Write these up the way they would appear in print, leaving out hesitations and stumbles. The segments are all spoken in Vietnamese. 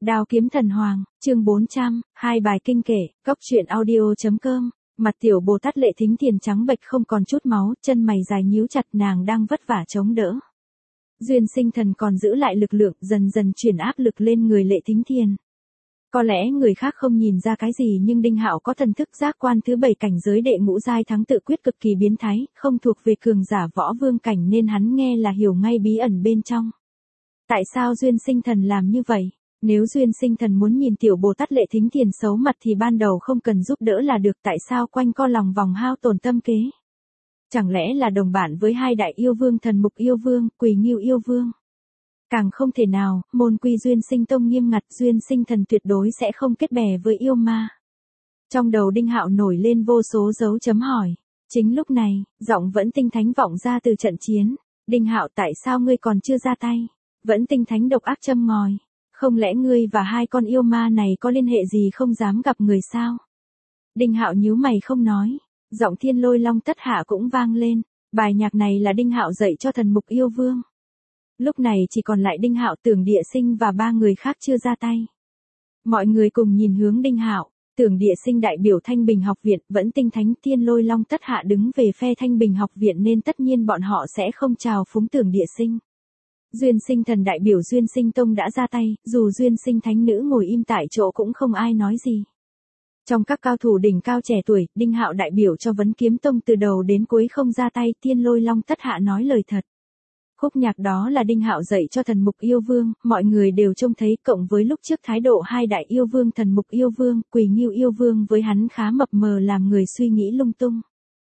Đao kiếm thần hoàng, chương 400, hai bài kinh kể, cốc truyện audio.com. Mặt tiểu Bồ Tát Lệ Thính Thiền trắng bệch không còn chút máu, chân mày dài nhíu chặt, nàng đang vất vả chống đỡ. Duyên Sinh Thần còn giữ lại lực lượng, dần dần chuyển áp lực lên người Lệ Thính Thiền. Có lẽ người khác không nhìn ra cái gì, nhưng Đinh Hạo có thần thức giác quan thứ 7 cảnh giới đệ ngũ giai thắng tự quyết cực kỳ biến thái, không thuộc về cường giả võ vương cảnh nên hắn nghe là hiểu ngay bí ẩn bên trong. Tại sao Duyên Sinh Thần làm như vậy? Nếu Duyên Sinh Thần muốn nhìn tiểu Bồ Tát Lệ Thính Thiền xấu mặt thì ban đầu không cần giúp đỡ là được, tại sao quanh co lòng vòng hao tổn tâm kế? Chẳng lẽ là đồng bạn với hai đại yêu vương Thần Mục yêu vương, Quỳ Ngưu yêu vương? Càng không thể nào, môn quy Duyên Sinh Tông nghiêm ngặt, Duyên Sinh Thần tuyệt đối sẽ không kết bè với yêu ma. Trong đầu Đinh Hạo nổi lên vô số dấu chấm hỏi. Chính lúc này, giọng Vẫn Tinh Thánh vọng ra từ trận chiến. Đinh Hạo, tại sao ngươi còn chưa ra tay? Vẫn Tinh Thánh độc ác châm ngòi. Không lẽ ngươi và hai con yêu ma này có liên hệ gì không dám gặp người sao? Đinh Hạo nhíu mày không nói. Giọng Thiên Lôi Long Tất Hạ cũng vang lên. Bài nhạc này là Đinh Hạo dạy cho Thần Mục yêu vương. Lúc này chỉ còn lại Đinh Hạo, Tưởng Địa Sinh và ba người khác chưa ra tay. Mọi người cùng nhìn hướng Đinh Hạo. Tưởng Địa Sinh đại biểu Thanh Bình học viện, Vẫn Tinh Thánh, Thiên Lôi Long Tất Hạ đứng về phe Thanh Bình học viện nên tất nhiên bọn họ sẽ không chào phúng Tưởng Địa Sinh. Duyên Sinh Thần đại biểu Duyên Sinh Tông đã ra tay, dù Duyên Sinh Thánh nữ ngồi im tại chỗ cũng không ai nói gì. Trong các cao thủ đỉnh cao trẻ tuổi, Đinh Hạo đại biểu cho Vấn Kiếm Tông từ đầu đến cuối không ra tay, Thiên Lôi Long Tất Hạ nói lời thật. Khúc nhạc đó là Đinh Hạo dạy cho Thần Mục yêu vương, mọi người đều trông thấy, cộng với lúc trước thái độ hai đại yêu vương Thần Mục yêu vương, Quỳ Ngưu yêu vương với hắn khá mập mờ làm người suy nghĩ lung tung.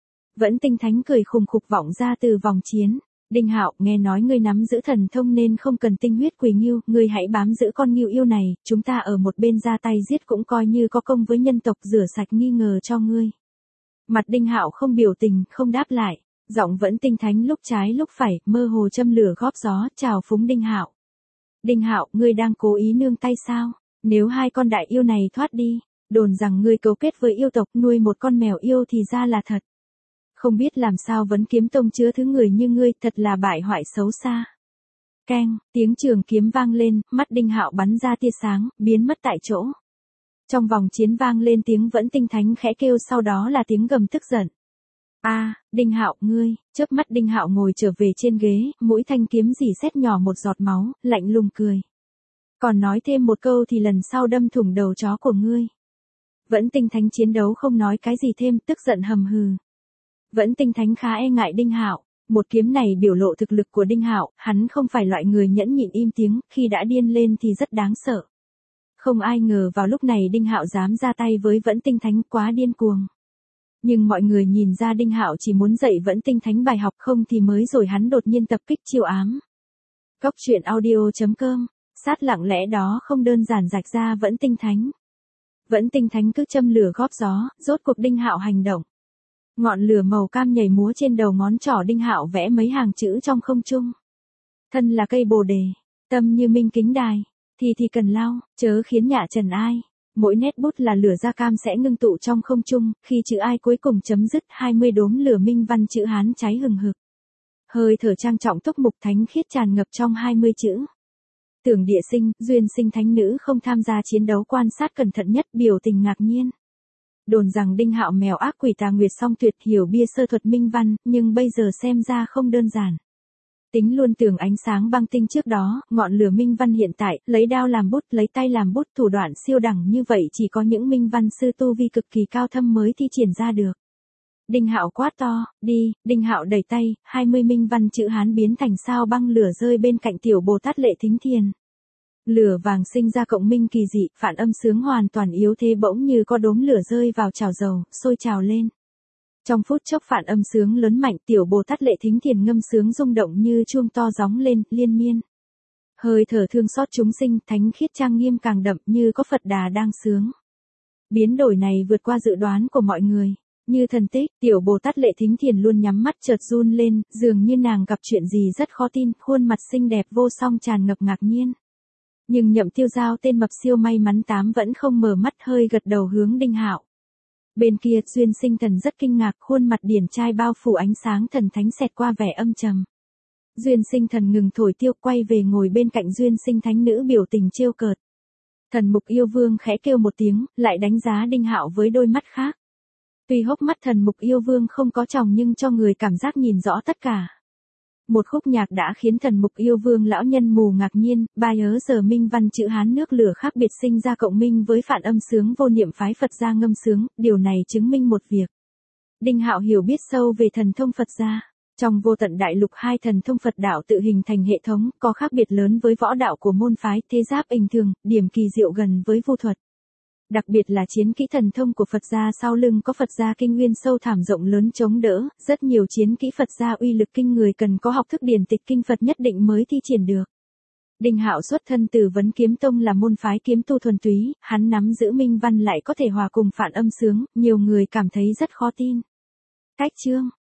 Vẫn Tinh Thánh cười khùng khục vọng ra từ vòng chiến. Đinh Hạo, nghe nói ngươi nắm giữ thần thông nên không cần tinh huyết Quỳ Ngưu, ngươi hãy bám giữ con ngưu yêu này, chúng ta ở một bên ra tay giết cũng coi như có công với nhân tộc, rửa sạch nghi ngờ cho ngươi. Mặt Đinh Hạo không biểu tình, không đáp lại. Giọng Vẫn Tinh Thánh lúc trái lúc phải, mơ hồ châm lửa góp gió, chào phúng Đinh Hạo. Đinh Hạo, ngươi đang cố ý nương tay sao? Nếu hai con đại yêu này thoát đi, đồn rằng ngươi cấu kết với yêu tộc nuôi một con mèo yêu thì ra là thật. Không biết làm sao Vấn Kiếm Tông chứa thứ người như ngươi, thật là bại hoại xấu xa. Keng, tiếng trường kiếm vang lên, mắt Đinh Hạo bắn ra tia sáng, biến mất tại chỗ. Trong vòng chiến vang lên tiếng Vẫn Tinh Thánh khẽ kêu, sau đó là tiếng gầm tức giận. Đinh Hạo, ngươi, chớp mắt Đinh Hạo ngồi trở về trên ghế, mũi thanh kiếm rỉ sét nhỏ một giọt máu, lạnh lùng cười. Còn nói thêm một câu thì lần sau đâm thủng đầu chó của ngươi. Vẫn Tinh Thánh chiến đấu không nói cái gì thêm, tức giận hầm hừ. Vẫn Tinh Thánh khá e ngại Đinh Hạo, một kiếm này biểu lộ thực lực của Đinh Hạo, hắn không phải loại người nhẫn nhịn im tiếng, khi đã điên lên thì rất đáng sợ. Không ai ngờ vào lúc này Đinh Hạo dám ra tay với Vẫn Tinh Thánh, quá điên cuồng. Nhưng mọi người nhìn ra Đinh Hạo chỉ muốn dạy Vẫn Tinh Thánh bài học, không thì mới rồi hắn đột nhiên tập kích chiêu ám. Cốc truyện audio.com, sát lặng lẽ đó không đơn giản rạch ra Vẫn Tinh Thánh. Vẫn Tinh Thánh cứ châm lửa góp gió, rốt cuộc Đinh Hạo hành động. Ngọn lửa màu cam nhảy múa trên đầu ngón trỏ Đinh Hạo vẽ mấy hàng chữ trong không trung. Thân là cây bồ đề, tâm như minh kính đài, thì cần lao, chớ khiến nhạ trần ai. Mỗi nét bút là lửa da cam sẽ ngưng tụ trong không trung, khi chữ ai cuối cùng chấm dứt 20 đốm lửa minh văn chữ Hán cháy hừng hực. Hơi thở trang trọng túc mục thánh khiết tràn ngập trong 20 chữ. Tưởng Địa Sinh, Duyên Sinh Thánh nữ không tham gia chiến đấu, quan sát cẩn thận nhất, biểu tình ngạc nhiên. Đồn rằng Đinh Hạo mèo ác quỷ tà nguyệt song tuyệt, hiểu bia sơ thuật minh văn, nhưng bây giờ xem ra không đơn giản. Tính luôn tường ánh sáng băng tinh trước đó, ngọn lửa minh văn hiện tại, lấy đao làm bút, lấy tay làm bút, thủ đoạn siêu đẳng như vậy chỉ có những minh văn sư tu vi cực kỳ cao thâm mới thi triển ra được. Đinh Hạo quát to, đi, Đinh Hạo đẩy tay, 20 minh văn chữ Hán biến thành sao băng lửa rơi bên cạnh tiểu Bồ Tát Lệ Thính Thiền. Lửa vàng sinh ra cộng minh kỳ dị, phản âm sướng hoàn toàn yếu thế, bỗng như có đốm lửa rơi vào chảo dầu, sôi trào lên. Trong phút chốc phản âm sướng lớn mạnh, tiểu Bồ Tát Lệ Thính Thiền ngâm sướng rung động như chuông to gióng lên, liên miên. Hơi thở thương xót chúng sinh, thánh khiết trang nghiêm càng đậm, như có Phật Đà đang sướng. Biến đổi này vượt qua dự đoán của mọi người. Như thần tích, tiểu Bồ Tát Lệ Thính Thiền luôn nhắm mắt chợt run lên, dường như nàng gặp chuyện gì rất khó tin, khuôn mặt xinh đẹp vô song tràn ngập ngạc nhiên. Nhưng Nhậm Tiêu Giao tên mập siêu may mắn tám vẫn không mở mắt, hơi gật đầu hướng Đinh Hạo. Bên kia, Duyên Sinh Thần rất kinh ngạc, khuôn mặt điển trai bao phủ ánh sáng thần thánh xẹt qua vẻ âm trầm. Duyên Sinh Thần ngừng thổi tiêu, quay về ngồi bên cạnh Duyên Sinh Thánh nữ, biểu tình trêu cợt. Thần Mục Yêu Vương khẽ kêu một tiếng, lại đánh giá Đinh Hạo với đôi mắt khác. Tuy hốc mắt Thần Mục Yêu Vương không có tròng nhưng cho người cảm giác nhìn rõ tất cả. Một khúc nhạc đã khiến Thần Mục Yêu Vương lão nhân mù ngạc nhiên, bài giờ minh văn chữ Hán nước lửa khác biệt sinh ra cộng minh với phản âm sướng vô niệm phái Phật gia ngâm sướng, điều này chứng minh một việc. Đinh Hạo hiểu biết sâu về thần thông Phật gia. Trong vô tận đại lục hai thần thông Phật đạo tự hình thành hệ thống, có khác biệt lớn với võ đạo của môn phái thế giáp bình thường, điểm kỳ diệu gần với vu thuật. Đặc biệt là chiến kỹ thần thông của Phật gia sau lưng có Phật gia kinh nguyên sâu thẳm rộng lớn chống đỡ, rất nhiều chiến kỹ Phật gia uy lực kinh người cần có học thức điển tịch kinh Phật nhất định mới thi triển được. Đinh Hạo xuất thân từ Vấn Kiếm Tông là môn phái kiếm tu thuần túy, hắn nắm giữ minh văn lại có thể hòa cùng phản âm sướng, nhiều người cảm thấy rất khó tin. Cách chương